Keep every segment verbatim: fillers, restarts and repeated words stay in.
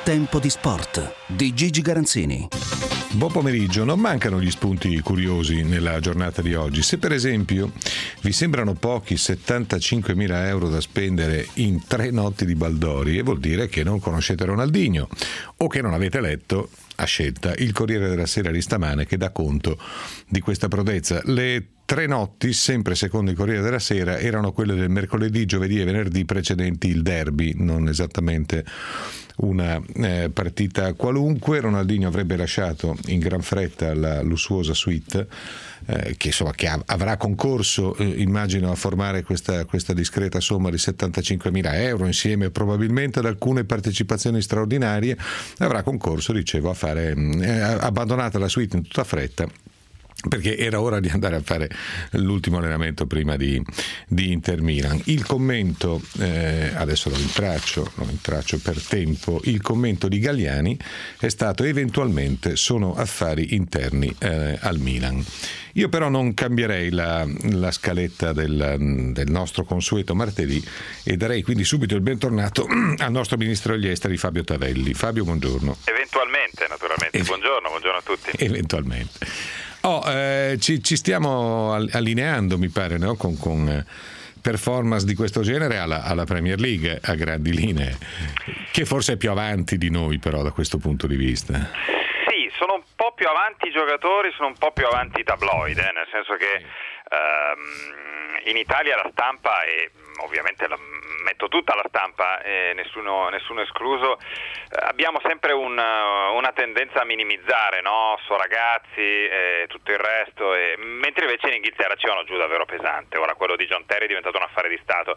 Tempo di sport di Gigi Garanzini. Buon pomeriggio, non mancano gli spunti curiosi nella giornata di oggi. Se per esempio vi sembrano pochi settantacinquemila euro da spendere in tre notti di baldorie, vuol dire che non conoscete Ronaldinho o che non avete letto a scelta il Corriere della Sera di stamane, che dà conto di questa prodezza. Le tre notti, sempre secondo il Corriere della Sera, erano quelle del mercoledì, giovedì e venerdì precedenti il derby, non esattamente una eh, partita qualunque. Ronaldinho avrebbe lasciato in gran fretta la lussuosa suite eh, che insomma che av- avrà concorso eh, immagino a formare questa, questa discreta somma di settantacinquemila euro, insieme probabilmente ad alcune partecipazioni straordinarie. Avrà concorso, dicevo, a fare eh, abbandonata la suite in tutta fretta, perché era ora di andare a fare l'ultimo allenamento prima di, di Inter Milan. Il commento, eh, adesso lo intraccio, lo intraccio per tempo, il commento di Galliani è stato: eventualmente sono affari interni eh, al Milan. Io però non cambierei la, la scaletta del, del nostro consueto martedì e darei quindi subito il bentornato al nostro ministro degli esteri Fabio Tavelli. Fabio, buongiorno. Eventualmente, naturalmente. E- buongiorno, buongiorno a tutti. Eventualmente. Oh, eh, ci, ci stiamo allineando, mi pare, no? con, con performance di questo genere alla, alla Premier League a grandi linee, che forse è più avanti di noi però da questo punto di vista. Sì, sono un po' più avanti i giocatori, sono un po' più avanti i tabloid, eh? Nel senso che ehm, in Italia la stampa, e ovviamente la metto tutta la stampa, eh, nessuno, nessuno escluso, eh, abbiamo sempre un, una tendenza a minimizzare, no? So ragazzi e eh, tutto il resto, e, mentre invece in Inghilterra ci vanno giù davvero pesante. Ora quello di John Terry è diventato un affare di Stato.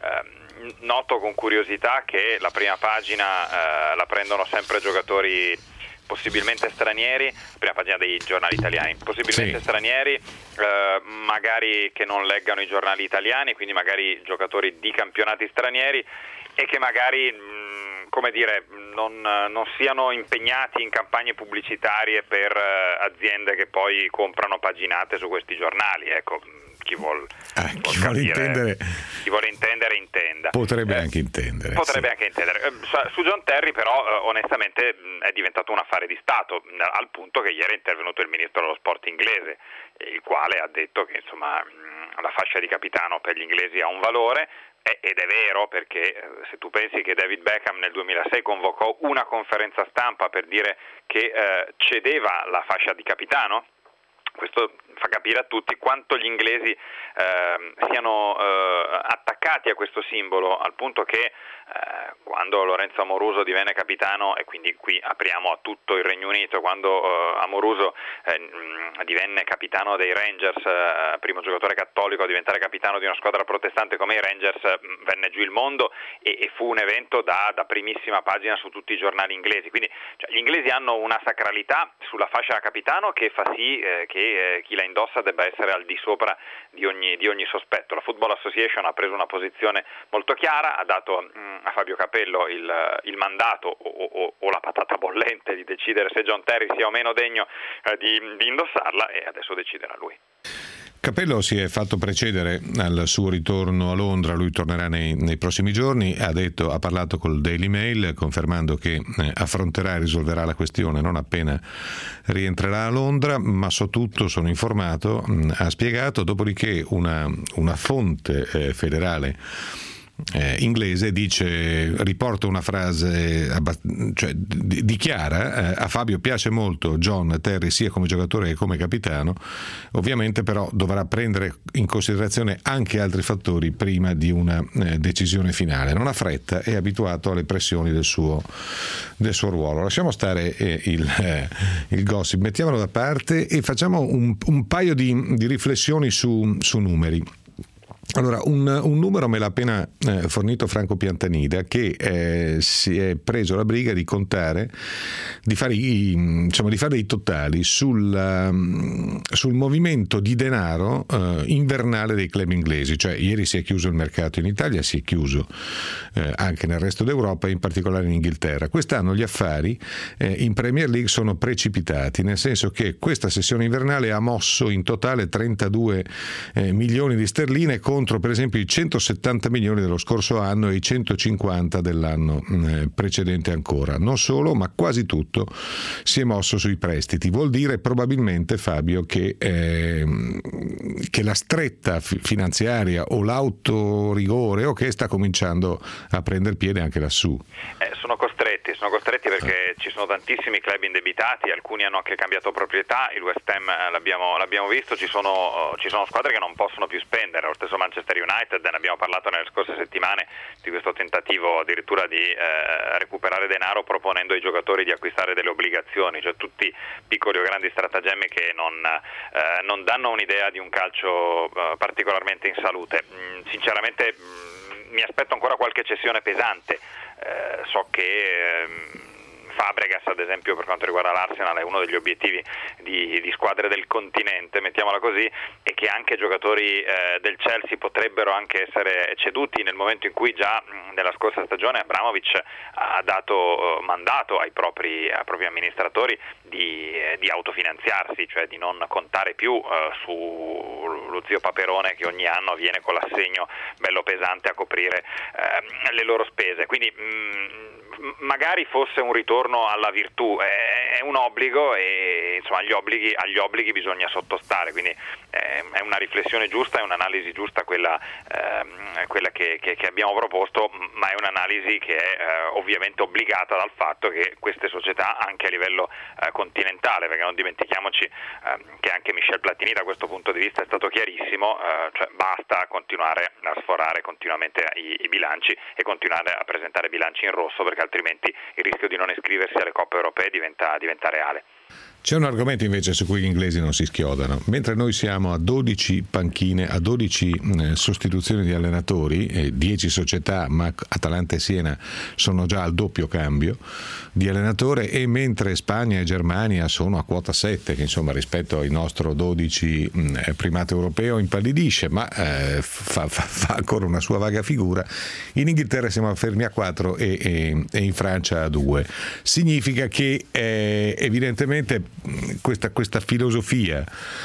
Eh, noto con curiosità che la prima pagina eh, la prendono sempre giocatori possibilmente stranieri, prima pagina dei giornali italiani, possibilmente sì. stranieri, eh, magari che non leggano i giornali italiani, quindi magari giocatori di campionati stranieri, e che magari, mh, come dire, non, non siano impegnati in campagne pubblicitarie per eh, aziende che poi comprano paginate su questi giornali. Ecco, chi vuol, ah, vuol chi, capire, vuole intendere, chi vuole intendere intenda. Potrebbe eh, anche intendere. Potrebbe sì. anche intendere. Su John Terry però eh, onestamente è diventato un affare di Stato, al punto che ieri è intervenuto il ministro dello sport inglese, il quale ha detto che insomma la fascia di capitano per gli inglesi ha un valore. Ed è vero, perché se tu pensi che David Beckham nel duemilasei convocò una conferenza stampa per dire che eh, cedeva la fascia di capitano, questo fa capire a tutti quanto gli inglesi eh, siano eh, attaccati a questo simbolo, al punto che eh, quando Lorenzo Amoruso divenne capitano, e quindi qui apriamo a tutto il Regno Unito, quando eh, Amoruso eh, divenne capitano dei Rangers, eh, primo giocatore cattolico a diventare capitano di una squadra protestante come i Rangers, eh, venne giù il mondo e, e fu un evento da, da primissima pagina su tutti i giornali inglesi. Quindi cioè, gli inglesi hanno una sacralità sulla fascia da capitano che fa sì eh, che eh, chi la indossa debba essere al di sopra di ogni, di ogni sospetto. La Football Association ha preso una posizione molto chiara, ha dato mh, a Fabio Capello il, il mandato o, o, o la patata bollente di decidere se John Terry sia o meno degno eh, di, di indossarla, e adesso deciderà lui. Capello si è fatto precedere al suo ritorno a Londra, lui tornerà nei, nei prossimi giorni, ha detto, ha parlato col Daily Mail confermando che eh, affronterà e risolverà la questione non appena rientrerà a Londra, ma so tutto, sono informato, mh, ha spiegato, dopodiché una, una fonte eh, federale Eh, inglese dice, riporta una frase, cioè di, dichiara eh, a Fabio piace molto John Terry sia come giocatore che come capitano, ovviamente però dovrà prendere in considerazione anche altri fattori prima di una eh, decisione finale, non ha fretta, è abituato alle pressioni del suo, del suo ruolo. Lasciamo stare eh, il, eh, il gossip, mettiamolo da parte e facciamo un, un paio di, di riflessioni su, su numeri. Allora, un, un numero me l'ha appena eh, fornito Franco Piantanida, che eh, si è preso la briga di contare, di fare, i, insomma, di fare dei totali sul, um, sul movimento di denaro uh, invernale dei club inglesi. Cioè, ieri si è chiuso il mercato in Italia, si è chiuso eh, anche nel resto d'Europa, in particolare in Inghilterra. Quest'anno gli affari eh, in Premier League sono precipitati, nel senso che questa sessione invernale ha mosso in totale trentadue eh, milioni di sterline contro contro per esempio i centosettanta milioni dello scorso anno e i centocinquanta dell'anno eh, precedente ancora. Non solo, ma quasi tutto si è mosso sui prestiti. Vuol dire probabilmente, Fabio, che, eh, che la stretta fi- finanziaria o l'autorigore o che sta cominciando a prendere piede anche lassù. Eh, sono costretti, sono costretti perché ci sono tantissimi club indebitati, alcuni hanno anche cambiato proprietà, il West Ham l'abbiamo, l'abbiamo visto, ci sono, ci sono squadre che non possono più spendere, lo stesso Manchester United, ne abbiamo parlato nelle scorse settimane di questo tentativo addirittura di eh, recuperare denaro proponendo ai giocatori di acquistare delle obbligazioni, cioè tutti piccoli o grandi stratagemmi che non, eh, non danno un'idea di un calcio eh, particolarmente in salute. Mm, sinceramente mm, mi aspetto ancora qualche cessione pesante. Eh, so che ehm, Fabregas, ad esempio, per quanto riguarda l'Arsenal, è uno degli obiettivi di, di squadre del continente, mettiamola così, e che anche giocatori eh, del Chelsea potrebbero anche essere ceduti nel momento in cui già mh, nella scorsa stagione Abramovich ha dato eh, mandato ai propri, ai propri amministratori di, eh, di autofinanziarsi, cioè di non contare più eh, sullo zio Paperone che ogni anno viene con l'assegno bello pesante a coprire eh, le loro spese. Quindi mh, magari fosse un ritorno alla virtù, è, è un obbligo e insomma agli obblighi, agli obblighi bisogna sottostare, quindi eh, è una riflessione giusta, è un'analisi giusta quella, eh, quella che, che, che abbiamo proposto, ma è un'analisi che è eh, ovviamente obbligata dal fatto che queste società anche a livello eh, continentale, perché non dimentichiamoci eh, che anche Michel Platini da questo punto di vista è stato chiarissimo, eh, cioè basta continuare a sforare continuamente i, i bilanci e continuare a presentare bilanci in rosso, perché altrimenti il rischio di non iscriversi alle coppe europee diventa, diventa reale. C'è un argomento invece su cui gli inglesi non si schiodano. Mentre noi siamo a dodici panchine, a dodici eh, sostituzioni di allenatori, eh, dieci società, ma Atalanta e Siena sono già al doppio cambio di allenatore, e mentre Spagna e Germania sono a quota sette, che insomma rispetto al nostro dodici mh, primato europeo impallidisce, ma eh, fa, fa, fa ancora una sua vaga figura. In Inghilterra siamo fermi a quattro e, e, e in Francia a due. Significa che eh, evidentemente Questa, questa filosofia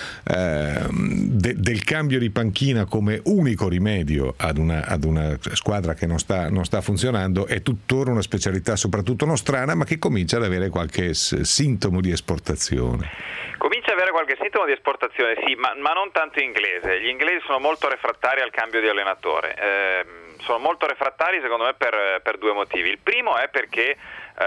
eh, de, del cambio di panchina come unico rimedio ad una, ad una squadra che non sta, non sta funzionando è tuttora una specialità soprattutto nostrana, ma che comincia ad avere qualche s- sintomo di esportazione. Comincia ad avere qualche sintomo di esportazione, sì, ma, ma non tanto inglese. Gli inglesi sono molto refrattari al cambio di allenatore. Eh, sono molto refrattari secondo me per, per due motivi. Il primo è perché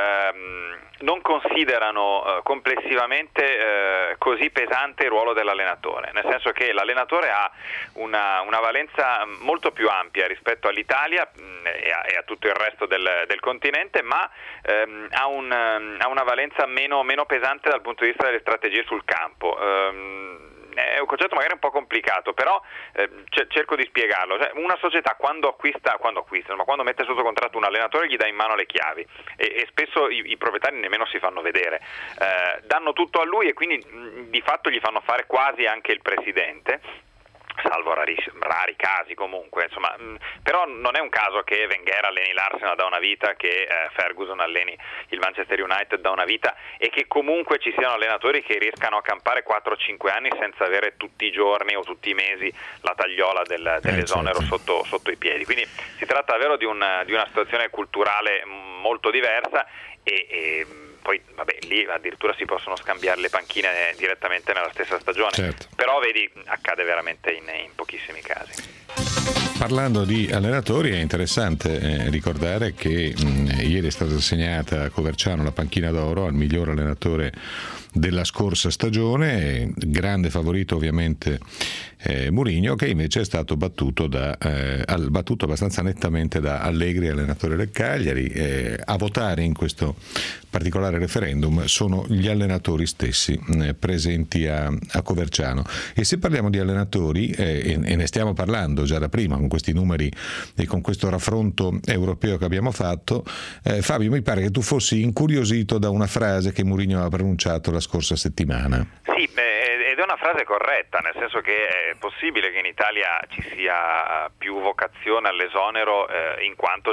ehm, non considerano eh, complessivamente eh, così pesante il ruolo dell'allenatore, nel senso che l'allenatore ha una, una valenza molto più ampia rispetto all'Italia mh, e, a, e a tutto il resto del, del continente, ma ehm, ha, un, ha una valenza meno, meno pesante dal punto di vista delle strategie sul campo. Ehm, È un concetto magari un po' complicato, però eh, cerco di spiegarlo. Cioè, una società quando acquista, quando acquista, ma quando mette sotto contratto un allenatore gli dà in mano le chiavi e, e spesso i, i proprietari nemmeno si fanno vedere. Eh, danno tutto a lui e quindi mh, di fatto gli fanno fare quasi anche il presidente, salvo rari, rari casi comunque, insomma, mh, però non è un caso che Wenger alleni l'Arsenal da una vita, che eh, Ferguson alleni il Manchester United da una vita e che comunque ci siano allenatori che riescano a campare quattro cinque anni senza avere tutti i giorni o tutti i mesi la tagliola del, dell'esonero eh, certo. sotto, sotto i piedi. Quindi si tratta davvero di, un, di una situazione culturale molto diversa e, e poi vabbè, lì addirittura si possono scambiare le panchine direttamente nella stessa stagione, certo. Però vedi, accade veramente in, in pochissimi casi. Parlando di allenatori, è interessante eh, ricordare che mh, ieri è stata assegnata a Coverciano la panchina d'oro al miglior allenatore della scorsa stagione, grande favorito ovviamente eh, Mourinho, che invece è stato battuto, da, eh, battuto abbastanza nettamente da Allegri, allenatore del Cagliari. Eh, a votare in questo particolare referendum sono gli allenatori stessi eh, presenti a, a Coverciano. E se parliamo di allenatori, eh, e, e ne stiamo parlando già da prima con questi numeri e con questo raffronto europeo che abbiamo fatto, eh, Fabio, mi pare che tu fossi incuriosito da una frase che Mourinho aveva pronunciato la scorsa settimana. Sì, ed è una frase corretta, nel senso che è possibile che in Italia ci sia più vocazione all'esonero eh, in quanto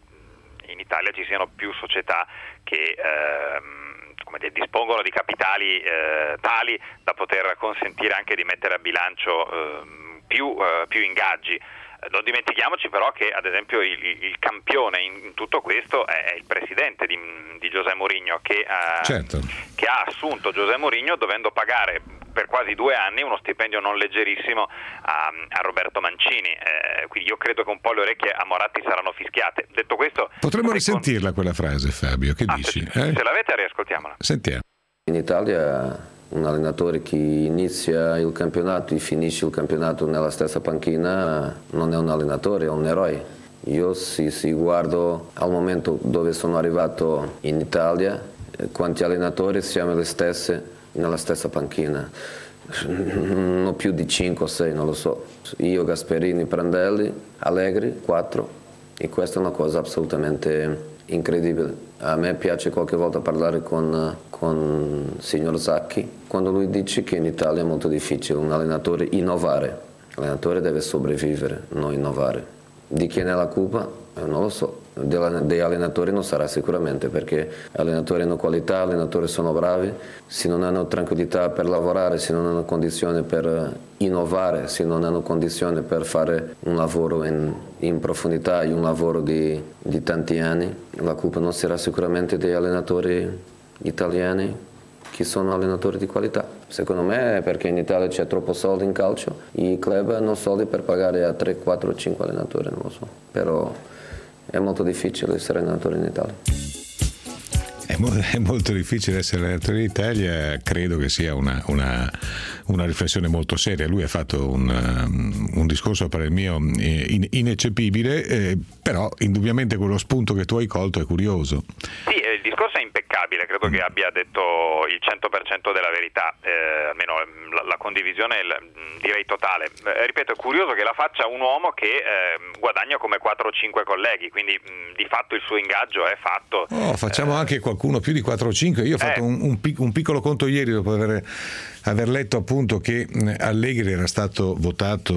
in Italia ci siano più società che ehm, come dire, dispongono di capitali eh, tali da poter consentire anche di mettere a bilancio eh, più, eh, più ingaggi. Non dimentichiamoci però che ad esempio il, il campione in, in tutto questo è il presidente di, di José Mourinho che, uh, certo. che ha assunto José Mourinho dovendo pagare per quasi due anni uno stipendio non leggerissimo a, a Roberto Mancini, eh, quindi io credo che un po' le orecchie a Moratti saranno fischiate. Detto questo, potremmo risentirla quella frase, Fabio, che ah, dici? Se, eh? se l'avete riascoltiamola. Sentiamo. In Italia un allenatore che inizia il campionato e finisce il campionato nella stessa panchina non è un allenatore, è un eroe. Io se, se guardo al momento dove sono arrivato in Italia, quanti allenatori siamo le stesse nella stessa panchina, non più di cinque o sei, non lo so. Io, Gasperini, Prandelli, Allegri, quattro, e questa è una cosa assolutamente incredibile. A me piace qualche volta parlare con, con il signor Zacchi, quando lui dice che in Italia è molto difficile un allenatore innovare. L'allenatore deve sopravvivere, non innovare. Di chi è nella Coppa? Eh, non lo so. Dei allenatori non sarà sicuramente, perché allenatori hanno qualità, allenatori sono bravi, se non hanno tranquillità per lavorare, se non hanno condizioni per innovare, se non hanno condizioni per fare un lavoro in, in profondità, un lavoro di, di tanti anni, la Coppa non sarà sicuramente dei allenatori italiani che sono allenatori di qualità. Secondo me è perché in Italia c'è troppo soldi in calcio, i club hanno soldi per pagare a tre, quattro, cinque allenatori, non lo so, però è molto difficile essere allenatore in Italia. È, mo- è molto difficile essere allenatore in Italia, credo che sia una, una, una riflessione molto seria. Lui ha fatto un, um, un discorso per il mio in- ineccepibile, eh, però indubbiamente quello spunto che tu hai colto è curioso. Sì, il discorso è impeccabile, credo che abbia detto il cento per cento della verità, eh, almeno la, la condivisione direi totale. Eh, ripeto, è curioso che la faccia un uomo che eh, guadagna come quattro o cinque colleghi, quindi mh, di fatto il suo ingaggio è fatto. Oh, facciamo eh, anche qualcuno più di quattro o cinque. Io ho fatto eh. un, un, pic- un piccolo conto ieri dopo aver, aver letto appunto che Allegri era stato votato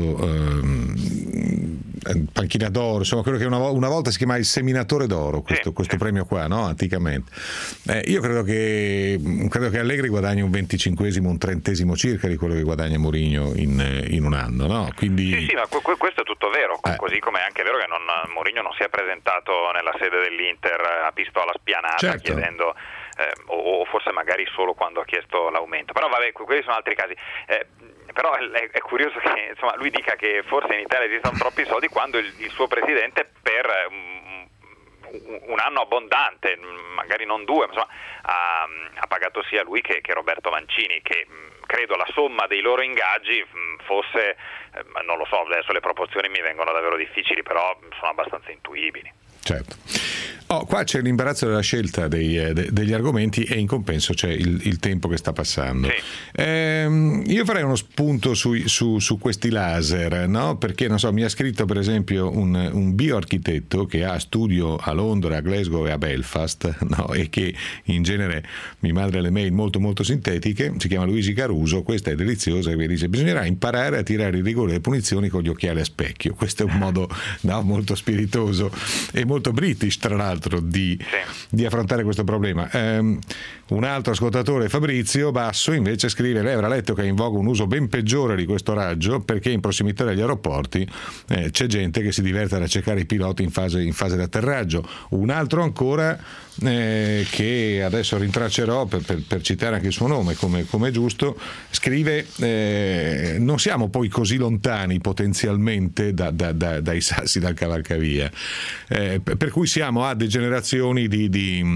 ehm, panchina d'oro, insomma quello che una, una volta si chiamava il seminatore d'oro, questo, sì, questo sì. premio qua, no? Anticamente. Eh, io credo che credo che Allegri guadagni un venticinquesimo, un trentesimo circa di quello che guadagna Mourinho in, in un anno, no? Quindi... Sì, sì, ma questo è tutto vero, eh. così come è anche vero che non, Mourinho non si è presentato nella sede dell'Inter a pistola spianata, certo, chiedendo eh, o, o forse magari solo quando ha chiesto l'aumento, però vabbè, quelli sono altri casi. Eh, però è, è curioso che insomma lui dica che forse in Italia esistono troppi soldi quando il, il suo presidente per um, un anno abbondante, magari non due, ma insomma ha, ha pagato sia lui che, che Roberto Mancini, che credo la somma dei loro ingaggi fosse, non lo so, adesso le proporzioni mi vengono davvero difficili, però sono abbastanza intuibili. Certo. Oh, qua c'è l'imbarazzo della scelta dei, de, degli argomenti e in compenso c'è il, il tempo che sta passando. Sì. Ehm, io farei uno spunto su, su, su questi laser, no? Perché non so, mi ha scritto per esempio un, un bioarchitetto che ha studio a Londra, a Glasgow e a Belfast, no? E che in genere mi manda le mail molto molto sintetiche. Si chiama Luigi Caruso, questa è deliziosa, e mi dice: bisognerà imparare a tirare il rigore delle punizioni con gli occhiali a specchio. Questo è un modo, no, molto spiritoso e molto british, tra l'altro, di, sì. di affrontare questo problema. Um, un altro ascoltatore, Fabrizio Basso, invece scrive: lei avrà letto che è in voga un uso ben peggiore di questo raggio, perché in prossimità degli aeroporti eh, c'è gente che si diverte a cercare i piloti in fase, in fase di atterraggio. Un altro ancora, eh, che adesso rintraccerò per, per, per citare anche il suo nome come, come è giusto, scrive: eh, non siamo poi così lontani potenzialmente da, da, da, dai sassi dal cavalcavia, eh, per cui siamo a degenerazioni di,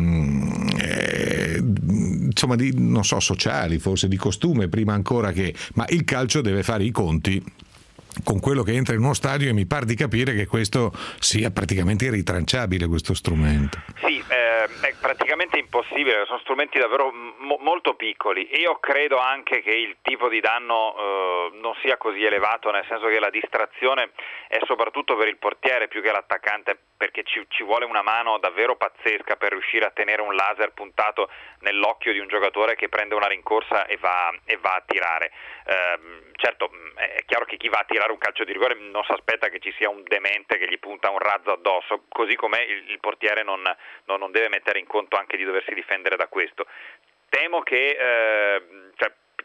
di eh, insomma di, non so, sociali, forse di costume prima ancora che, ma il calcio deve fare i conti con quello che entra in uno stadio e mi par di capire che questo sia praticamente irritranciabile, questo strumento. Sì, eh, è praticamente impossibile, sono strumenti davvero mo- molto piccoli. Io credo anche che il tipo di danno eh, non sia così elevato, nel senso che la distrazione è soprattutto per il portiere più che l'attaccante, perché ci, ci vuole una mano davvero pazzesca per riuscire a tenere un laser puntato nell'occhio di un giocatore che prende una rincorsa e va, e va a tirare. Eh, certo, è chiaro che chi va a tirare un calcio di rigore non si aspetta che ci sia un demente che gli punta un razzo addosso, così come il, il portiere non, non, non deve mettere in conto anche di doversi difendere da questo. Temo che eh, cioè,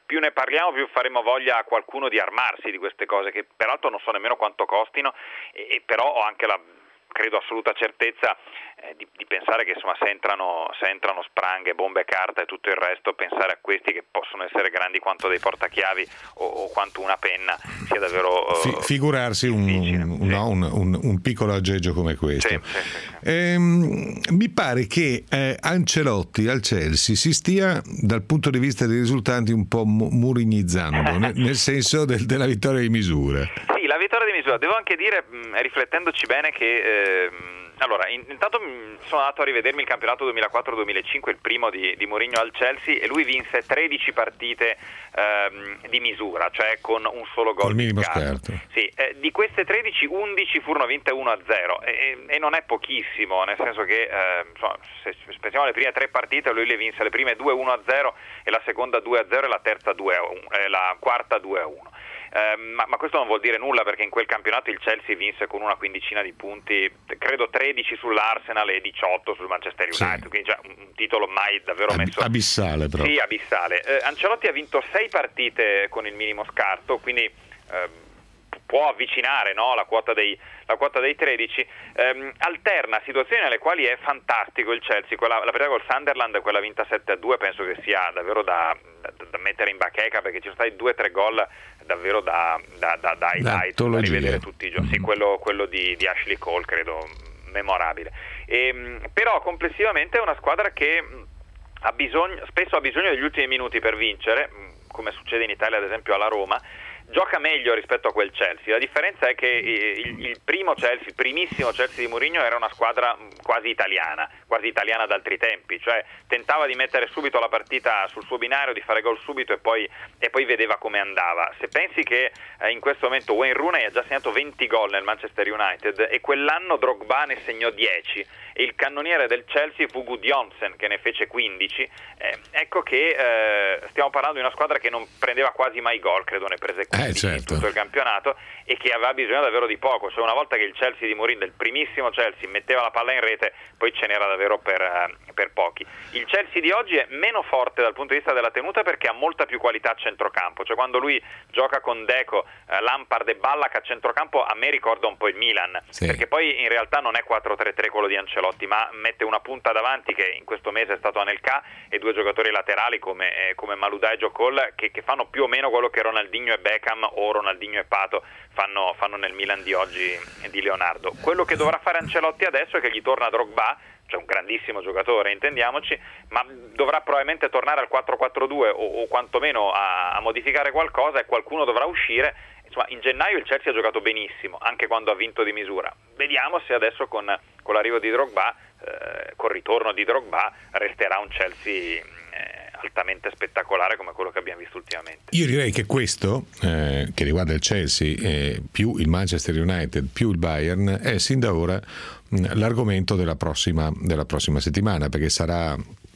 più ne parliamo più faremo voglia a qualcuno di armarsi di queste cose, che peraltro non so nemmeno quanto costino, e, e però ho anche la credo assoluta certezza eh, di, di pensare che insomma se entrano, se entrano spranghe, bombe, carta e tutto il resto, pensare a questi che possono essere grandi quanto dei portachiavi o, o quanto una penna sia davvero uh, Fi- figurarsi un, un, sì. no, un, un, un piccolo aggeggio come questo. Sì, sì, sì, sì. Ehm, mi pare che eh, Ancelotti al Chelsea si stia dal punto di vista dei risultati un po' mu- murignizzando nel, nel senso del, della vittoria di misura. Sì, la vittoria di misura. Devo anche dire, mh, riflettendoci bene, che eh, allora in, intanto mh, sono andato a rivedermi il campionato duemilaquattro duemilacinque, il primo di, di Mourinho al Chelsea, e lui vinse tredici partite ehm, di misura, cioè con un solo gol. Col minimo scarto. scarto. Sì, eh, di queste tredici, undici furono vinte uno a zero e, e non è pochissimo, nel senso che eh, insomma, se pensiamo alle prime tre partite, lui le vinse le prime due uno a zero e la seconda due a zero e la terza due a uno, e la quarta due a uno. Eh, ma, ma questo non vuol dire nulla, perché in quel campionato il Chelsea vinse con una quindicina di punti, credo tredici sull'Arsenal e diciotto sul Manchester United, sì. Quindi già un, un titolo mai davvero messo abissale però. Sì, abissale. Eh, Ancelotti ha vinto sei partite con il minimo scarto, quindi eh, può avvicinare, no, la quota dei la quota dei tredici, ehm, alterna situazioni nelle quali è fantastico il Chelsea. Quella, la partita col Sunderland, quella vinta sette a due, penso che sia davvero da, da, da mettere in bacheca, perché ci sono stati due o tre gol davvero da, da, da, da highlight, da rivedere tutti i giorni. Sì, quello, quello di, di Ashley Cole credo memorabile. E, però complessivamente è una squadra che ha bisogno, spesso ha bisogno degli ultimi minuti per vincere, come succede in Italia ad esempio alla Roma. Gioca meglio rispetto a quel Chelsea. La differenza è che il, il primo Chelsea, il primissimo Chelsea di Mourinho era una squadra quasi italiana, quasi italiana d'altri tempi, cioè tentava di mettere subito la partita sul suo binario, di fare gol subito e poi, e poi vedeva come andava. Se pensi che eh, in questo momento Wayne Rooney ha già segnato venti gol nel Manchester United e quell'anno Drogba ne segnò dieci e il cannoniere del Chelsea fu Gudjonsen che ne fece quindici, eh, ecco che eh, stiamo parlando di una squadra che non prendeva quasi mai gol, credo ne prese quindici eh, certo. in tutto il campionato, e che aveva bisogno davvero di poco. Cioè una volta che il Chelsea di Mourinho, del primissimo Chelsea, metteva la palla in rete, poi ce n'era davvero per, per pochi. Il Chelsea di oggi è meno forte dal punto di vista della tenuta perché ha molta più qualità a centrocampo, cioè quando lui gioca con Deco, eh, Lampard e Ballack a centrocampo a me ricorda un po' il Milan, sì. Perché poi in realtà non è quattro tre tre quello di Ancelotti, ma mette una punta davanti che in questo mese è stato Anelka e due giocatori laterali come, eh, come Malouda e Joe Cole che, che fanno più o meno quello che Ronaldinho e Beckham o Ronaldinho e Pato fanno, fanno nel Milan di oggi di Leonardo. Quello che dovrà fare Ancelotti adesso è che gli torna Drogba, cioè un grandissimo giocatore, intendiamoci, ma dovrà probabilmente tornare al quattro quattro due o, o quantomeno a, a modificare qualcosa, e qualcuno dovrà uscire. Insomma, in gennaio il Chelsea ha giocato benissimo, anche quando ha vinto di misura. Vediamo se adesso con, con l'arrivo di Drogba, eh, col ritorno di Drogba, resterà un Chelsea eh, altamente spettacolare come quello che abbiamo visto ultimamente. Io direi che questo, eh, che riguarda il Chelsea, eh, più il Manchester United, più il Bayern, è sin da ora mh, l'argomento della prossima, della prossima settimana, perché sarà...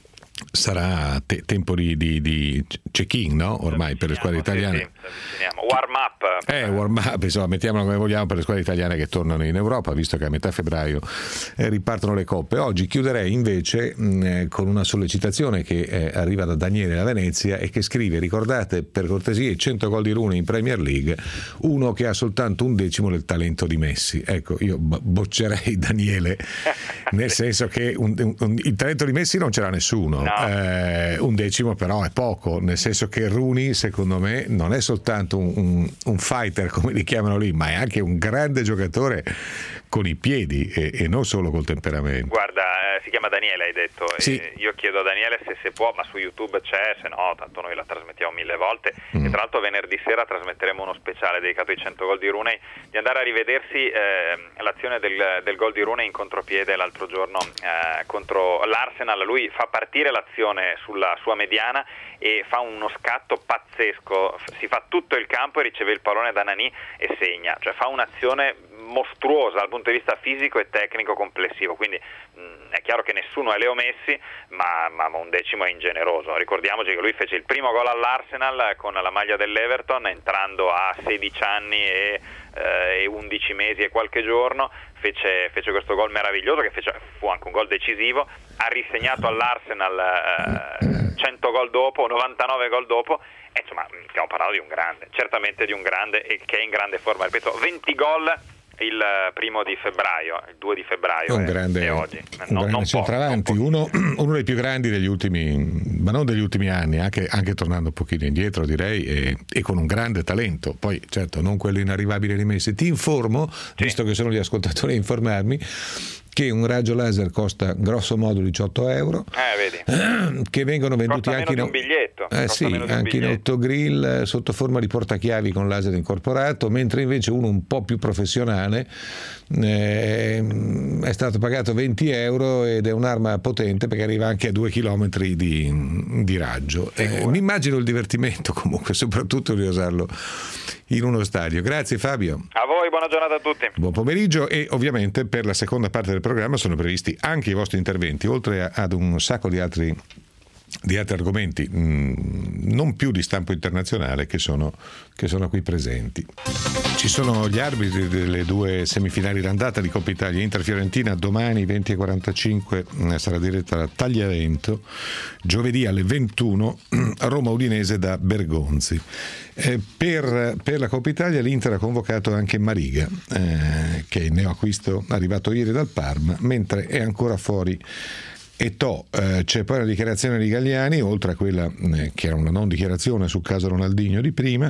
sarà te- tempo di, di, di check-in, no? Ormai per le squadre italiane. Sì, sì, warm up. Eh, warm up, insomma, mettiamolo come vogliamo per le squadre italiane che tornano in Europa, visto che a metà febbraio eh, ripartono le coppe. Oggi chiuderei invece mh, con una sollecitazione che eh, arriva da Daniele da Venezia e che scrive: ricordate per cortesia i cento gol di Rooney in Premier League, uno che ha soltanto un decimo del talento di Messi. Ecco, io boccerei Daniele, nel senso che un, un, un, il talento di Messi non ce l'ha nessuno. No. Eh, un decimo però è poco, nel senso che Rooney secondo me non è soltanto un, un, un fighter come li chiamano lì, ma è anche un grande giocatore con i piedi e, e non solo col temperamento. Guarda, eh, si chiama Daniele, hai detto. Sì. Eh, io chiedo a Daniele se, se può, ma su YouTube c'è, se no tanto noi la trasmettiamo mille volte. Mm. E tra l'altro venerdì sera trasmetteremo uno speciale dedicato ai cento gol di Rooney, di andare a rivedersi eh, l'azione del, del gol di Rooney in contropiede l'altro giorno eh, contro l'Arsenal. Lui fa partire l'azione sulla sua mediana e fa uno scatto pazzesco, si fa tutto il campo e riceve il pallone da Nani e segna, cioè fa un'azione mostruosa dal punto di vista fisico e tecnico complessivo, quindi mh, è chiaro che nessuno è Leo Messi, ma, ma un decimo è ingeneroso. Ricordiamoci che lui fece il primo gol all'Arsenal con la maglia dell'Everton, entrando a sedici anni e, eh, e undici mesi e qualche giorno, fece, fece questo gol meraviglioso che fece, fu anche un gol decisivo, ha risegnato all'Arsenal eh, cento gol dopo, novantanove gol dopo, e insomma stiamo parlando di un grande, certamente di un grande, e che è in grande forma, ripeto, venti gol il primo di febbraio, il due di febbraio un è, grande, è oggi. Un no, grande centravanti, uno, uno dei più grandi degli ultimi, ma non degli ultimi anni, anche, anche tornando un pochino indietro direi, e, e con un grande talento, poi certo non quello inarrivabile rimessi. Ti informo, sì, visto che sono gli ascoltatori a informarmi, che un raggio laser costa grosso modo diciotto euro, eh, vedi. che vengono venduti costa anche in un biglietto, eh, sì, anche in autogrill sotto forma di portachiavi con laser incorporato, mentre invece uno un po' più professionale eh, è stato pagato venti euro ed è un'arma potente perché arriva anche a due chilometri di, di raggio. Eh, mi immagino il divertimento comunque, soprattutto di usarlo in uno stadio. Grazie Fabio. A voi, buona giornata a tutti. Buon pomeriggio, e ovviamente per la seconda parte del programma sono previsti anche i vostri interventi, oltre a, ad un sacco di altri di altri argomenti mh, non più di stampo internazionale che sono, che sono qui presenti. Ci sono gli arbitri delle due semifinali d'andata di Coppa Italia. Inter-Fiorentina domani venti e quarantacinque sarà diretta da Tagliavento, giovedì alle ventuno Roma-Udinese da Bergonzi. Eh, per, per la Coppa Italia l'Inter ha convocato anche Mariga, eh, che è neoacquisto arrivato ieri dal Parma, mentre è ancora fuori Eto'o. Eh, c'è poi la dichiarazione di Galliani, oltre a quella eh, che era una non dichiarazione sul caso Ronaldinho di prima.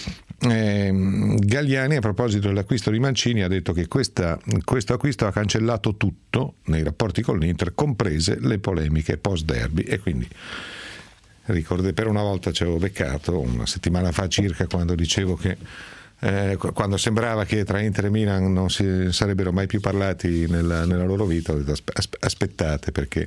eh, Galliani, a proposito dell'acquisto di Mancini, ha detto che questa, questo acquisto ha cancellato tutto nei rapporti con l'Inter, comprese le polemiche post derby, e quindi ricordo, per una volta ci avevo beccato una settimana fa circa, quando dicevo che Eh, quando sembrava che tra Inter e Milan non si sarebbero mai più parlati nella, nella loro vita, ho detto aspe- aspettate, perché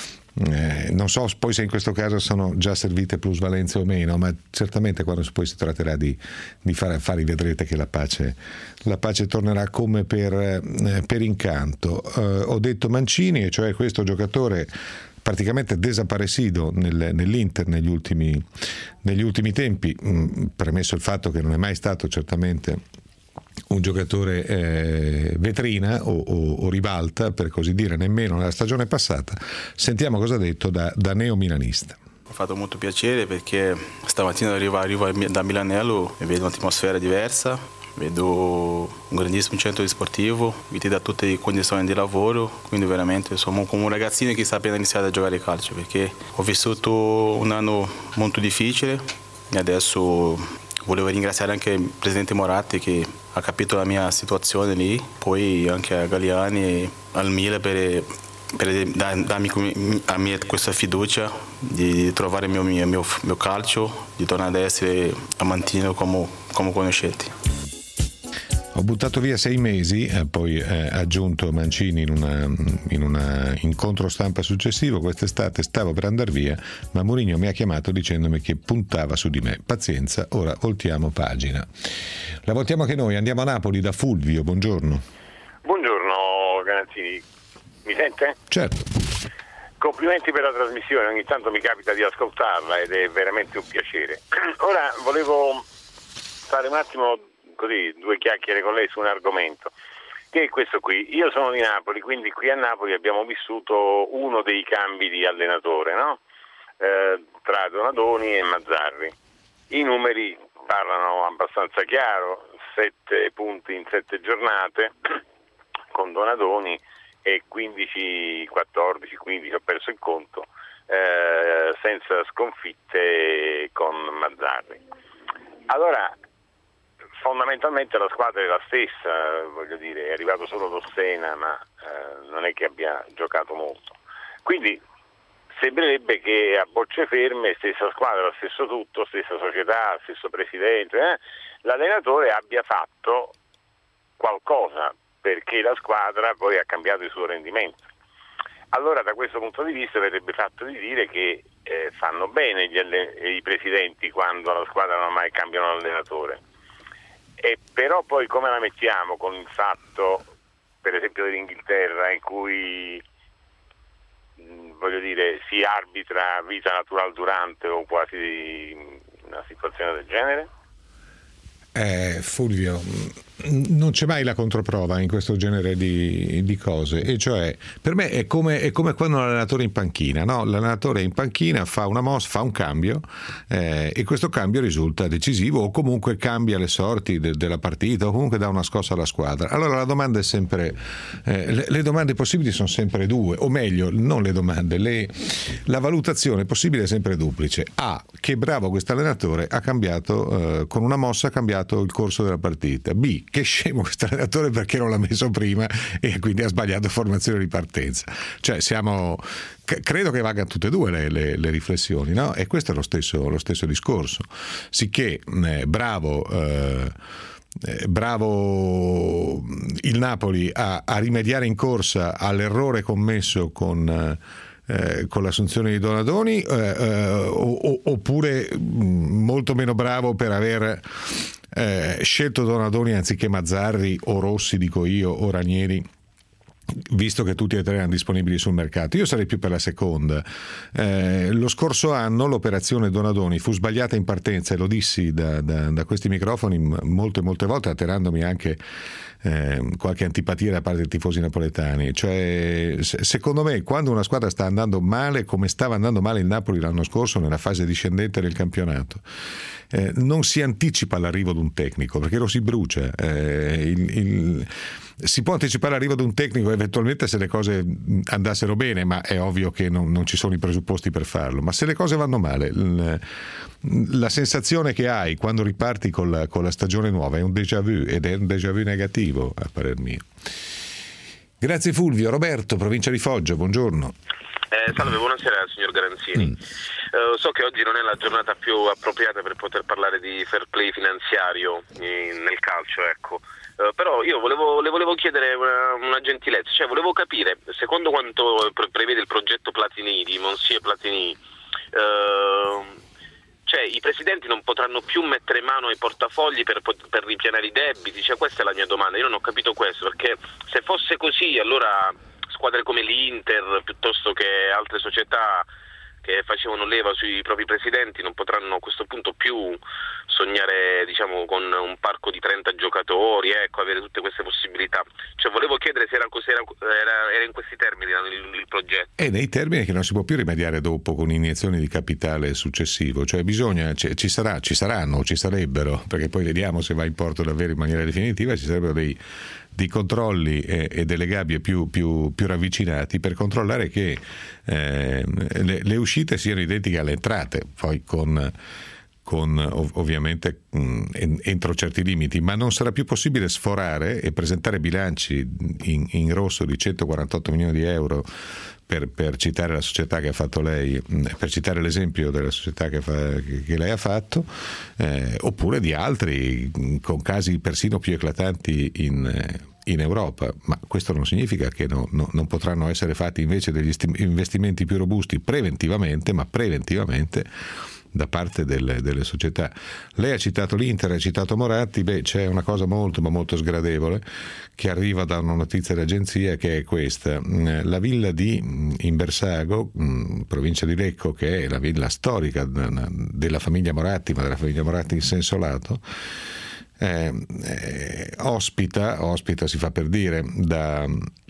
eh, non so poi se in questo caso sono già servite plusvalenze o meno, ma certamente quando poi si tratterà di, di fare affari vedrete che la pace, la pace tornerà come per, eh, per incanto. Eh, ho detto Mancini, e cioè questo giocatore praticamente desaparecido nel, nell'Inter negli ultimi, negli ultimi tempi, mh, premesso il fatto che non è mai stato certamente un giocatore eh, vetrina o, o, o ribalta, per così dire, nemmeno nella stagione passata. Sentiamo cosa ha detto da, da neo-milanista. Mi ha fatto molto piacere perché stamattina arrivo, arrivo da Milanello e vedo un'atmosfera diversa, vedo un grandissimo centro sportivo, mi ti dà tutte le condizioni di lavoro, quindi veramente sono come un ragazzino che sta appena iniziando a giocare calcio, perché ho vissuto un anno molto difficile e adesso volevo ringraziare anche il presidente Moratti che ha capito la mia situazione lì, poi anche a Galliani e al Milan per, per darmi a me questa fiducia di trovare il mio, mio, mio calcio, di tornare ad essere amantino come, come conoscete. Ho buttato via sei mesi, ha poi eh, aggiunto Mancini in un in una incontro stampa successivo. Quest'estate stavo per andare via, ma Mourinho mi ha chiamato dicendomi che puntava su di me. Pazienza, ora voltiamo pagina. La voltiamo anche noi, andiamo a Napoli da Fulvio, buongiorno. Buongiorno Granzini, mi sente? Certo. Complimenti per la trasmissione, ogni tanto mi capita di ascoltarla ed è veramente un piacere. Ora volevo fare un attimo così due chiacchiere con lei su un argomento, che è questo qui. Io sono di Napoli, quindi qui a Napoli abbiamo vissuto uno dei cambi di allenatore, no? Eh, tra Donadoni e Mazzarri. I numeri parlano abbastanza chiaro: sette punti in sette giornate con Donadoni e quindici, quattordici, quindici, ho perso il conto, eh, senza sconfitte con Mazzarri. Allora, fondamentalmente la squadra è la stessa, voglio dire, è arrivato solo Dossena, ma eh, non è che abbia giocato molto. Quindi sembrerebbe che a bocce ferme, stessa squadra, stesso tutto, stessa società, stesso presidente, eh, l'allenatore abbia fatto qualcosa perché la squadra poi ha cambiato il suo rendimento. Allora da questo punto di vista verrebbe fatto di dire che eh, fanno bene gli alle- i presidenti quando la squadra non mai cambiano l'allenatore. E però poi come la mettiamo con il fatto, per esempio, dell'Inghilterra, in cui mh, voglio dire si arbitra vita natural durante o quasi una situazione del genere? Eh, Fulvio, non c'è mai la controprova in questo genere di, di cose, e cioè per me è come, è come quando l'allenatore è in panchina, no? L'allenatore è in panchina, fa una mossa, fa un cambio eh, e questo cambio risulta decisivo o comunque cambia le sorti de, della partita o comunque dà una scossa alla squadra. Allora la domanda è sempre eh, le, le domande possibili sono sempre due, o meglio non le domande, le, la valutazione possibile è sempre duplice. A, che bravo questo allenatore, ha cambiato eh, con una mossa ha cambiato il corso della partita. B, che scemo questo allenatore perché non l'ha messo prima e quindi ha sbagliato formazione di partenza. Cioè siamo, credo che valgano tutte e due le, le, le riflessioni, no? E questo è lo stesso, lo stesso discorso. Sicché eh, bravo eh, eh, bravo il Napoli a, a rimediare in corsa all'errore commesso con eh, Eh, con l'assunzione di Donadoni eh, eh, o, oppure molto meno bravo per aver eh, scelto Donadoni anziché Mazzarri o Rossi, dico io, o Ranieri, visto che tutti e tre erano disponibili sul mercato. Io sarei più per la seconda. Eh, lo scorso anno l'operazione Donadoni fu sbagliata in partenza e lo dissi da, da, da questi microfoni molte molte volte, atterandomi anche eh, qualche antipatia da parte dei tifosi napoletani. Cioè, se, secondo me, quando una squadra sta andando male, come stava andando male il Napoli l'anno scorso nella fase discendente del campionato, eh, non si anticipa l'arrivo di un tecnico perché lo si brucia. Eh, il, il, si può anticipare l'arrivo di un tecnico eventualmente se le cose andassero bene, ma è ovvio che non, non ci sono i presupposti per farlo. Ma se le cose vanno male, l, la sensazione che hai quando riparti con la, con la stagione nuova è un déjà vu, ed è un déjà vu negativo a parer mio. Grazie Fulvio. Roberto, provincia di Foggia, buongiorno. Eh, salve, buonasera signor Garanzini. Mm. Uh, so che oggi non è la giornata più appropriata per poter parlare di fair play finanziario in, nel calcio, ecco. Uh, però io volevo, le volevo chiedere una, una gentilezza, cioè volevo capire, secondo quanto pre- prevede il progetto Platini di Monsieur Platini, uh, cioè i presidenti non potranno più mettere mano ai portafogli per, per ripianare i debiti, cioè questa è la mia domanda. Io non ho capito questo, perché se fosse così allora squadre come l'Inter piuttosto che altre società che facevano leva sui propri presidenti non potranno a questo punto più sognare, diciamo, con un parco di trenta giocatori, ecco, avere tutte queste possibilità. Cioè volevo chiedere se era, era, era in questi termini il, il progetto. E nei termini che non si può più rimediare dopo con iniezioni di capitale successivo, cioè bisogna, ci, ci sarà, ci saranno, ci sarebbero, perché poi vediamo se va in porto davvero in maniera definitiva, ci sarebbero dei di controlli e, e delle gabbie più, più, più ravvicinati per controllare che eh, le, le uscite siano identiche alle entrate, poi con, con ov- ovviamente mh, entro certi limiti, ma non sarà più possibile sforare e presentare bilanci in, in rosso di centoquarantotto milioni di euro per, per citare la società che ha fatto lei, per citare l'esempio della società che, fa, che lei ha fatto, eh, oppure di altri con casi persino più eclatanti in, in Europa. Ma questo non significa che no, no, non potranno essere fatti invece degli investimenti più robusti preventivamente, ma preventivamente da parte delle, delle società. Lei ha citato l'Inter, ha citato Moratti. Beh, c'è una cosa molto ma molto sgradevole che arriva da una notizia d'agenzia, che è questa: la villa di Imbersago, provincia di Lecco, che è la villa storica della famiglia Moratti, ma della famiglia Moratti in senso lato, eh, eh, ospita ospita si fa per dire da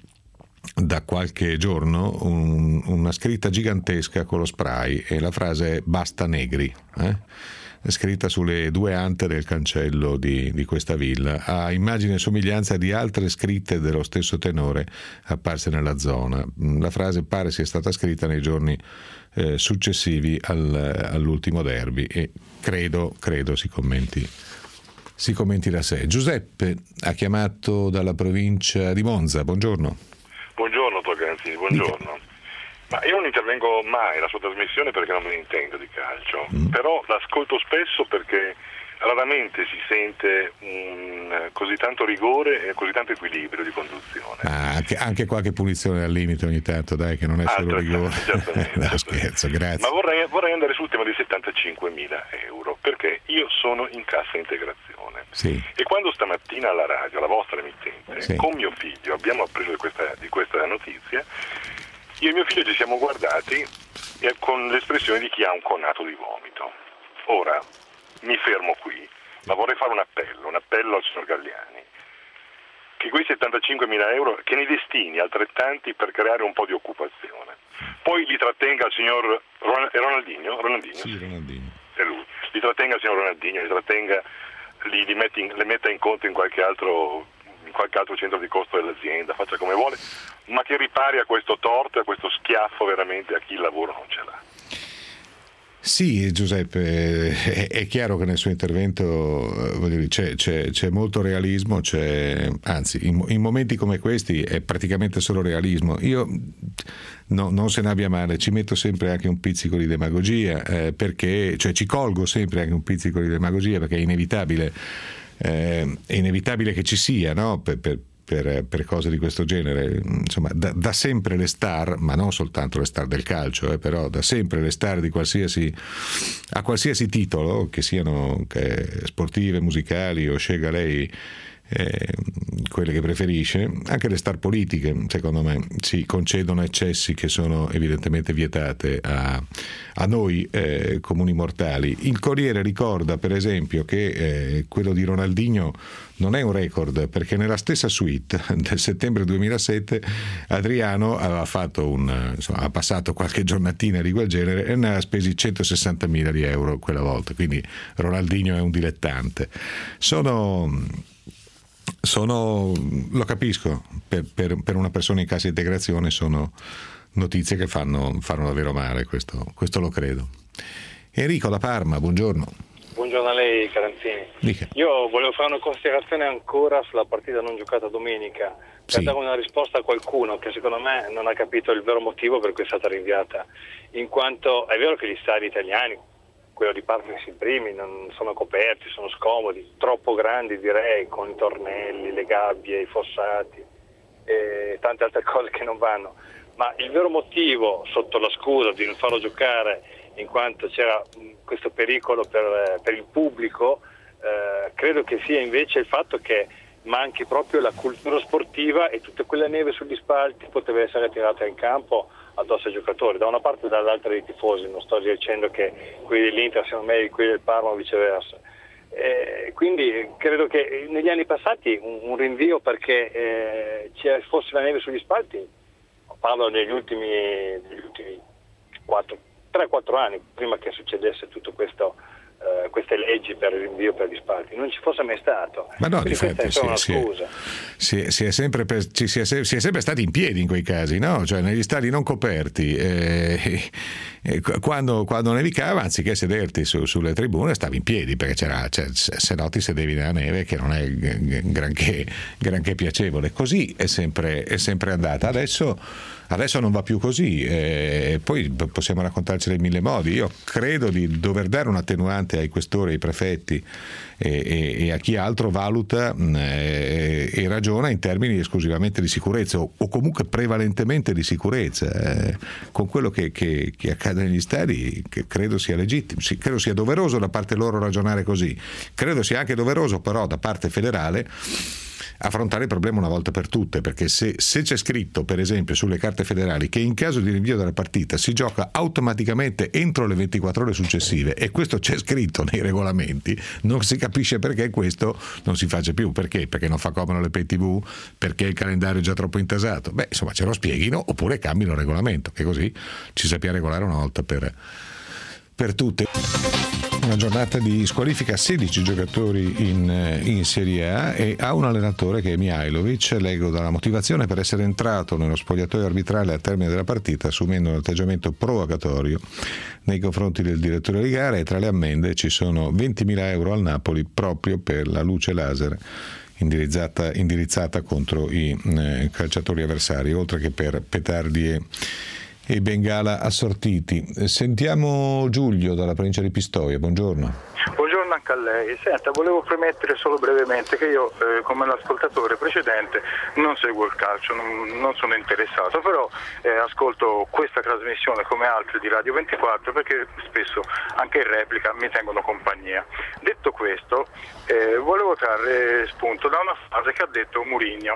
da qualche giorno un, una scritta gigantesca con lo spray, e la frase è "basta negri", eh? È scritta sulle due ante del cancello di, di questa villa, ha immagine e somiglianza di altre scritte dello stesso tenore apparse nella zona. La frase pare sia stata scritta nei giorni eh, successivi al, all'ultimo derby, e credo, credo si commenti si commenti da sé. Giuseppe ha chiamato dalla provincia di Monza, buongiorno. Buongiorno, dottor Garanzini, buongiorno. Ma io non intervengo mai nella sua trasmissione perché non me ne intendo di calcio, mm. però l'ascolto spesso perché raramente si sente un così tanto rigore e così tanto equilibrio di conduzione. Ah, anche, anche qualche punizione al limite ogni tanto, dai, che non è solo ah, rigore. Certamente, no, scherzo, grazie. Ma vorrei, vorrei andare sul tema dei settantacinquemila euro, perché io sono in cassa integrazione. Sì. E quando stamattina alla radio, la vostra emittente, sì, con mio figlio abbiamo appreso di questa, di questa notizia, io e mio figlio ci siamo guardati con l'espressione di chi ha un conato di vomito. Ora mi fermo qui, ma vorrei fare un appello, un appello al signor Galliani. che quei settantacinquemila euro che ne destini altrettanti per creare un po' di occupazione. Poi li trattenga il signor Ron- Ronaldinho, Ronaldinho? Sì, Ronaldinho. È lui. Li trattenga il signor Ronaldinho, li trattenga, li, li metti in, le metta in conto in qualche altro in qualche altro centro di costo dell'azienda, faccia come vuole, ma che ripari a questo torto e a questo schiaffo veramente a chi il lavoro non ce l'ha. Sì, Giuseppe, è, è chiaro che nel suo intervento voglio dire, c'è, c'è, c'è molto realismo, c'è, anzi in, in momenti come questi è praticamente solo realismo. Io no, non se ne abbia male, ci metto sempre anche un pizzico di demagogia, eh, perché, cioè ci colgo sempre anche un pizzico di demagogia perché è inevitabile, eh, è inevitabile che ci sia, no? Per, per, Per, per cose di questo genere, insomma, da, da sempre le star, ma non soltanto le star del calcio, eh, però da sempre le star di qualsiasi a qualsiasi titolo, che siano che sportive, musicali o scelga lei eh, quelle che preferisce, anche le star politiche, secondo me, si concedono eccessi che sono evidentemente vietate a, a noi eh, comuni mortali. Il Corriere ricorda, per esempio, che eh, quello di Ronaldinho non è un record, perché nella stessa suite del settembre duemilasette Adriano aveva fatto un, insomma, ha passato qualche giornatina di quel genere e ne ha spesi centosessantamila di euro quella volta, quindi Ronaldinho è un dilettante. Sono sono lo capisco, per, per, per una persona in cassa integrazione sono notizie che fanno, fanno davvero male, questo, questo lo credo. Enrico da Parma, buongiorno. Buongiorno a lei, Caranzini. Dica. Io volevo fare una considerazione ancora sulla partita non giocata domenica, per sì. dare una risposta a qualcuno che secondo me non ha capito il vero motivo per cui è stata rinviata, in quanto è vero che gli stadi italiani, quello di Parmex in primi, non sono coperti, sono scomodi, troppo grandi direi, con i tornelli, le gabbie, i fossati e tante altre cose che non vanno, ma il vero motivo, sotto la scusa di non farlo giocare in quanto c'era questo pericolo per, per il pubblico, eh, credo che sia invece il fatto che manchi proprio la cultura sportiva e tutta quella neve sugli spalti poteva essere tirata in campo addosso ai giocatori, da una parte e dall'altra dei tifosi. Non sto dicendo che quelli dell'Inter siano meglio di quelli del Parma o viceversa. Eh, quindi credo che negli anni passati un, un rinvio perché eh, ci fosse la neve sugli spalti, parlo degli ultimi, degli ultimi tre quattro anni, prima che succedesse tutto questo, Uh, queste leggi per il rinvio per gli spalti, non ci fosse mai stato. Ma no, quindi di questa fatto, è una sì, scusa. Si è, si, è sempre per, ci si, è, si è sempre stati in piedi in quei casi, no? Cioè negli stadi non coperti, eh, eh, quando, quando nevicava, anziché sederti su, sulle tribune, stavi in piedi perché c'era, cioè, se no ti sedevi nella neve, che non è granché, granché piacevole. Così è sempre, è sempre andata. Adesso Adesso non va più così, eh, poi possiamo raccontarcelo in mille modi. Io credo di dover dare un attenuante ai questori, ai prefetti e, e, e a chi altro valuta eh, e ragiona in termini esclusivamente di sicurezza o, o comunque prevalentemente di sicurezza, eh, con quello che, che, che accade negli stadi, che credo sia legittimo, sì, credo sia doveroso da parte loro ragionare così. Credo sia anche doveroso però da parte federale affrontare il problema una volta per tutte, perché se, se c'è scritto per esempio sulle carte federali che in caso di rinvio della partita si gioca automaticamente entro le ventiquattro ore successive, e questo c'è scritto nei regolamenti, non si capisce perché questo non si faccia più. Perché? Perché non fa comodo le pay tv, perché il calendario è già troppo intasato. Beh, insomma, ce lo spieghino oppure cambino il regolamento, che così ci sappiamo regolare una volta per, per tutte. Una giornata di squalifica, sedici giocatori in, in Serie A e ha un allenatore che è Mihajlovic. Leggo dalla motivazione per essere entrato nello spogliatoio arbitrale al termine della partita assumendo un atteggiamento provocatorio nei confronti del direttore di gara, e tra le ammende ci sono ventimila euro al Napoli proprio per la luce laser indirizzata, indirizzata contro i eh, calciatori avversari, oltre che per petardi e e bengala assortiti. Sentiamo Giulio dalla provincia di Pistoia, buongiorno. Buongiorno anche a lei. Senta, volevo premettere solo brevemente che io, eh, come l'ascoltatore precedente, non seguo il calcio, non, non sono interessato, però eh, ascolto questa trasmissione come altre di Radio ventiquattro perché spesso anche in replica mi tengono compagnia. Detto questo, eh, volevo trarre spunto da una frase che ha detto Mourinho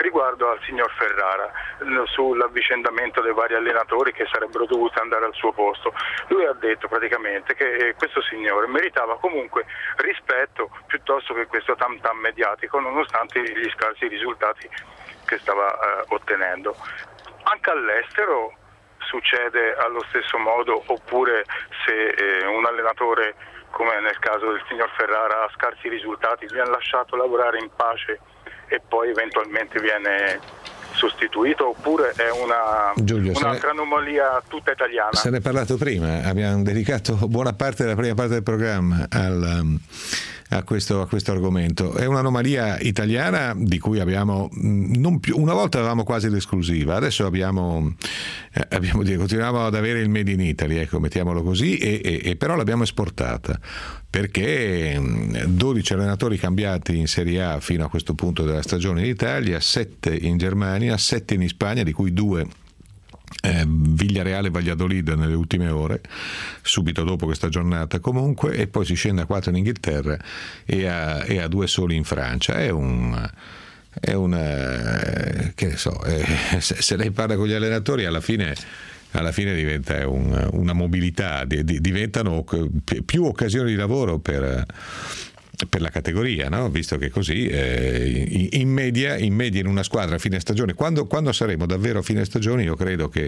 riguardo al signor Ferrara, sull'avvicendamento dei vari allenatori che sarebbero dovuti andare al suo posto. Lui ha detto praticamente che questo signore meritava comunque rispetto piuttosto che questo tam tam mediatico, nonostante gli scarsi risultati che stava eh, ottenendo. Anche all'estero succede allo stesso modo, oppure se eh, un allenatore, come nel caso del signor Ferrara, ha scarsi risultati, viene lasciato lavorare in pace e poi eventualmente viene sostituito, oppure è una, Giulio, un'altra ne, anomalia tutta italiana? Se ne è parlato prima, abbiamo dedicato buona parte della prima parte del programma al, a, questo, a questo argomento. È un'anomalia italiana di cui abbiamo non più, una volta avevamo quasi l'esclusiva, adesso abbiamo, eh, abbiamo continuiamo ad avere il made in Italy, ecco, mettiamolo così, e, e, e però l'abbiamo esportata, perché dodici allenatori cambiati in Serie A fino a questo punto della stagione in Italia, sette in Germania, sette in Spagna, di cui due eh, Villarreal e Valladolid nelle ultime ore, subito dopo questa giornata comunque, e poi si scende a quattro in Inghilterra e a, e a due soli in Francia. È un... è una... che ne so, eh, se, se lei parla con gli allenatori alla fine... alla fine diventa un, una mobilità, di, di, diventano più occasioni di lavoro per, per la categoria, no? Visto che così eh, in, media, in media in una squadra a fine stagione, quando, quando saremo davvero a fine stagione, io credo che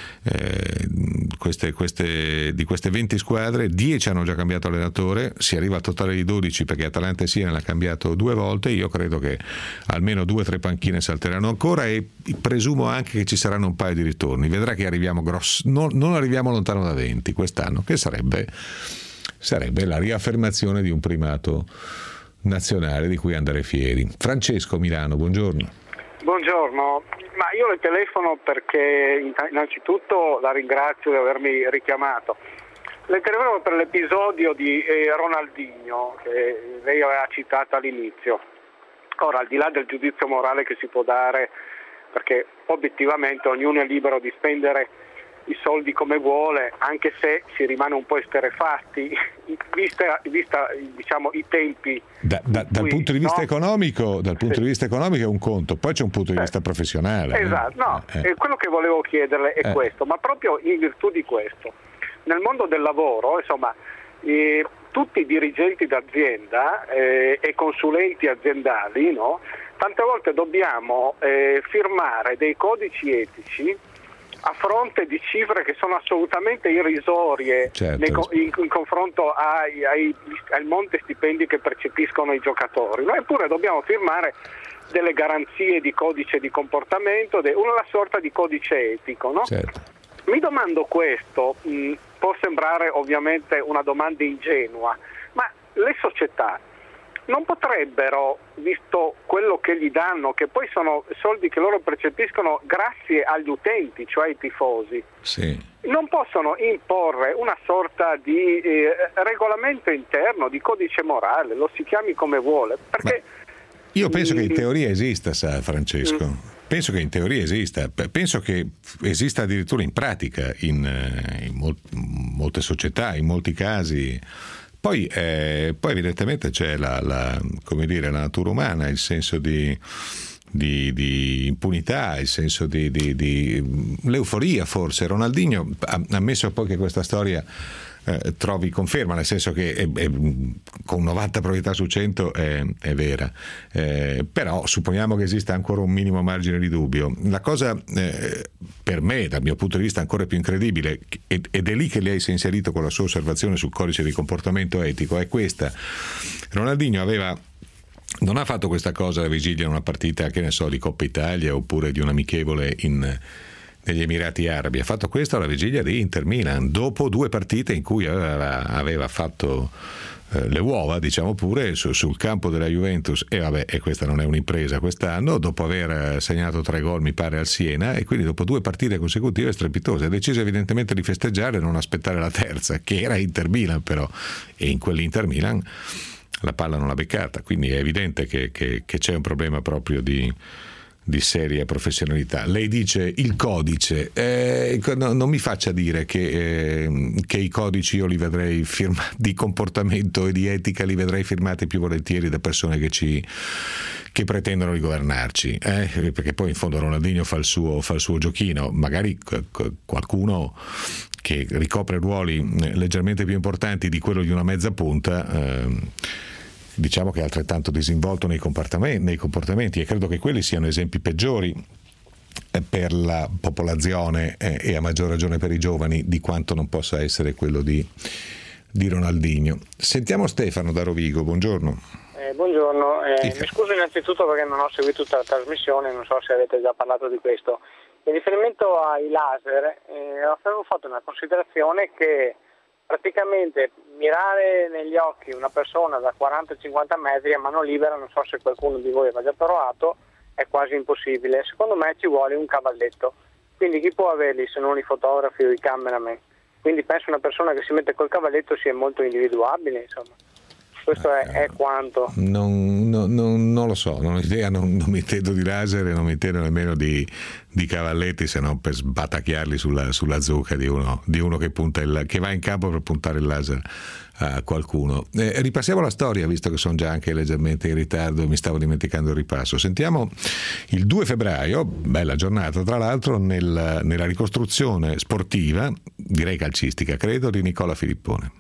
eh, queste, queste, di queste venti squadre dieci hanno già cambiato allenatore, si arriva al totale di dodici perché Atalanta e Siena l'ha cambiato due volte. Io credo che almeno due o tre panchine salteranno ancora e presumo anche che ci saranno un paio di ritorni. Vedrà che arriviamo grosso, non, non arriviamo lontano da venti quest'anno, che sarebbe sarebbe la riaffermazione di un primato nazionale di cui andare fieri. Francesco, Milano, buongiorno. Buongiorno, ma io le telefono perché innanzitutto la ringrazio di avermi richiamato. Le telefono per l'episodio di eh, Ronaldinho che lei aveva citato all'inizio. Ora, al di là del giudizio morale che si può dare, perché obiettivamente ognuno è libero di spendere i soldi come vuole, anche se si rimane un po' esterrefatti vista, vista diciamo i tempi da, da, dal cui, punto di vista no? economico dal punto sì. di vista economico è un conto, poi c'è un punto di vista eh. professionale. Esatto, no, eh. eh, quello che volevo chiederle è eh. questo, ma proprio in virtù di questo, nel mondo del lavoro, insomma, eh, tutti i dirigenti d'azienda eh, e consulenti aziendali, no? Tante volte dobbiamo eh, firmare dei codici etici a fronte di cifre che sono assolutamente irrisorie, certo, nei, in, in confronto ai, ai, al monte stipendi che percepiscono i giocatori. Noi pure dobbiamo firmare delle garanzie di codice di comportamento, de, una sorta di codice etico, no? Certo. Mi domando questo, mh, può sembrare ovviamente una domanda ingenua, ma le società non potrebbero, visto quello che gli danno, che poi sono soldi che loro percepiscono grazie agli utenti, cioè ai tifosi, sì, non possono imporre una sorta di eh, regolamento interno, di codice morale, lo si chiami come vuole, perché Ma io penso che in teoria esista, sa Francesco, mm. penso che in teoria esista, penso che esista addirittura in pratica in, in mol- molte società, in molti casi. Poi, eh, poi evidentemente c'è la, la, come dire, la natura umana, il senso di, di, di impunità, il senso di, di, di l'euforia forse. Ronaldinho ha ammesso poi che questa storia eh, trovi conferma, nel senso che è, è, con novanta probabilità su cento è, è vera, eh, però supponiamo che esista ancora un minimo margine di dubbio. La cosa eh, per me, dal mio punto di vista, ancora più incredibile, ed, ed è lì che lei si è inserito con la sua osservazione sul codice di comportamento etico, è questa: Ronaldinho aveva non ha fatto questa cosa alla vigilia in una partita, che ne so, di Coppa Italia oppure di un amichevole in negli Emirati Arabi, ha fatto questo alla vigilia di Inter Milan, dopo due partite in cui aveva, aveva fatto eh, le uova, diciamo pure, su, sul campo della Juventus, e vabbè, e questa non è un'impresa quest'anno, dopo aver segnato tre gol mi pare al Siena, e quindi dopo due partite consecutive strepitose ha deciso evidentemente di festeggiare e non aspettare la terza, che era Inter Milan però, e in quell'Inter Milan la palla non l'ha beccata, quindi è evidente che, che, che c'è un problema proprio di di seria professionalità. Lei dice il codice, eh, no, non mi faccia dire che, eh, che i codici io li vedrei firmati, di comportamento e di etica li vedrei firmati più volentieri da persone che ci che pretendono di governarci, eh? Perché poi in fondo Ronaldinho fa il suo, fa il suo giochino, magari qualcuno che ricopre ruoli leggermente più importanti di quello di una mezza punta, eh, diciamo che è altrettanto disinvolto nei comportamenti, nei comportamenti e credo che quelli siano esempi peggiori per la popolazione e a maggior ragione per i giovani di quanto non possa essere quello di, di Ronaldinho. Sentiamo Stefano da Rovigo, buongiorno. Eh, buongiorno, eh, mi scuso innanzitutto perché non ho seguito tutta la trasmissione, non so se avete già parlato di questo. In riferimento ai laser, eh, avevo fatto una considerazione che praticamente mirare negli occhi una persona da quaranta cinquanta metri a mano libera, non so se qualcuno di voi aveva già provato, è quasi impossibile. Secondo me ci vuole un cavalletto, quindi chi può averli se non i fotografi o i cameraman? Quindi penso una persona che si mette col cavalletto sia molto individuabile, insomma. Questo è, è quanto. Non, non, non, non lo so, non ho idea, non, non mi intendo di laser e non mi intendo nemmeno di, di cavalletti, se non per sbatacchiarli sulla, sulla zucca di uno, di uno che, punta il, che va in campo per puntare il laser a qualcuno. Eh, ripassiamo la storia, visto che sono già anche leggermente in ritardo e mi stavo dimenticando il ripasso. Sentiamo il due febbraio, bella giornata tra l'altro, nel, nella ricostruzione sportiva, direi calcistica credo, di Nicola Filippone.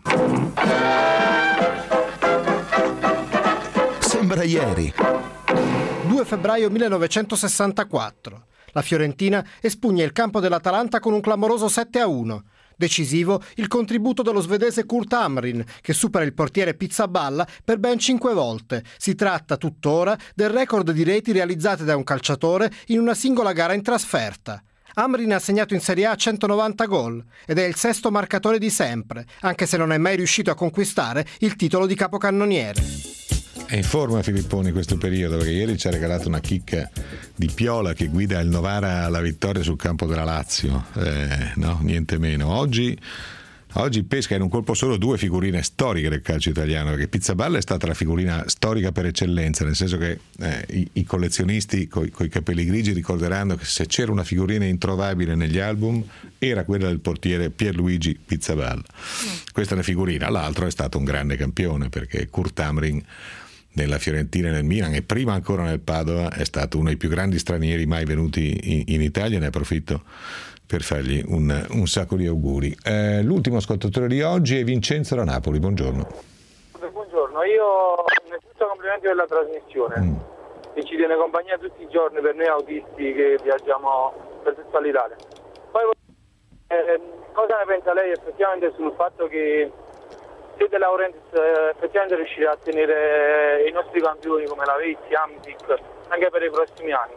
Sembra ieri. due febbraio millenovecentosessantaquattro. La Fiorentina espugna il campo dell'Atalanta con un clamoroso sette a uno. Decisivo il contributo dello svedese Kurt Hamrin, che supera il portiere Pizzaballa per ben cinque volte. Si tratta tuttora del record di reti realizzate da un calciatore in una singola gara in trasferta. Hamrin ha segnato in Serie A centonovanta gol ed è il sesto marcatore di sempre, anche se non è mai riuscito a conquistare il titolo di capocannoniere. È in forma Filippone in questo periodo, perché ieri ci ha regalato una chicca di Piola che guida il Novara alla vittoria sul campo della Lazio, eh, no, niente meno. Oggi, oggi pesca in un colpo solo due figurine storiche del calcio italiano, perché Pizzaballa è stata la figurina storica per eccellenza, nel senso che eh, i, i collezionisti coi, coi capelli grigi ricorderanno che se c'era una figurina introvabile negli album era quella del portiere Pierluigi Pizzaballa. Questa è una figurina. L'altro è stato un grande campione, perché Kurt Hamrin nella Fiorentina e nel Milan e prima ancora nel Padova è stato uno dei più grandi stranieri mai venuti in, in Italia. Ne approfitto per fargli un, un sacco di auguri. Eh, l'ultimo ascoltatore di oggi è Vincenzo da Napoli, buongiorno. Buongiorno, io innanzitutto complimenti per la trasmissione mm. che ci tiene compagnia tutti i giorni per noi autisti che viaggiamo per tutta l'Italia. Poi eh, cosa ne pensa lei effettivamente sul fatto che se De Laurentiis eh, effettivamente riuscirà a tenere i nostri campioni come la Vezzi, Amsic anche per i prossimi anni?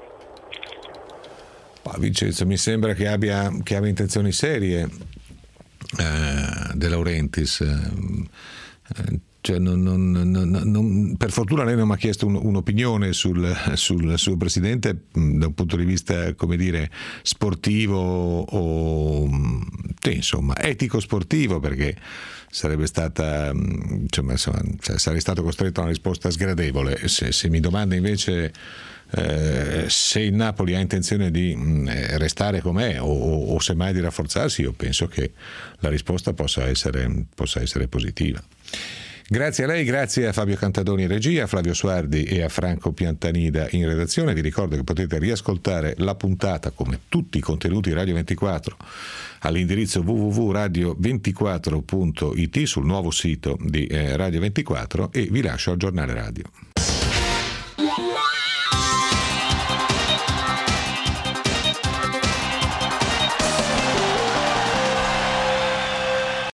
Ma Vincenzo, mi sembra che abbia, che abbia intenzioni serie eh, De Laurentiis, eh, cioè non, non, non, non, per fortuna lei non mi ha chiesto un, un'opinione sul, sul suo presidente da un punto di vista, come dire, sportivo o sì, insomma etico sportivo, perché sarebbe stata, insomma, insomma cioè, sarei stato costretto a una risposta sgradevole. Se, se mi domanda invece eh, se il Napoli ha intenzione di mh, restare com'è o, o, o semmai di rafforzarsi, io penso che la risposta possa essere, possa essere positiva. Grazie a lei, grazie a Fabio Cantadoni in regia, a Flavio Suardi e a Franco Piantanida in redazione. Vi ricordo che potete riascoltare la puntata, come tutti i contenuti Radio ventiquattro, all'indirizzo w w w punto radio ventiquattro punto it sul nuovo sito di eh, Radio ventiquattro, e vi lascio al giornale radio.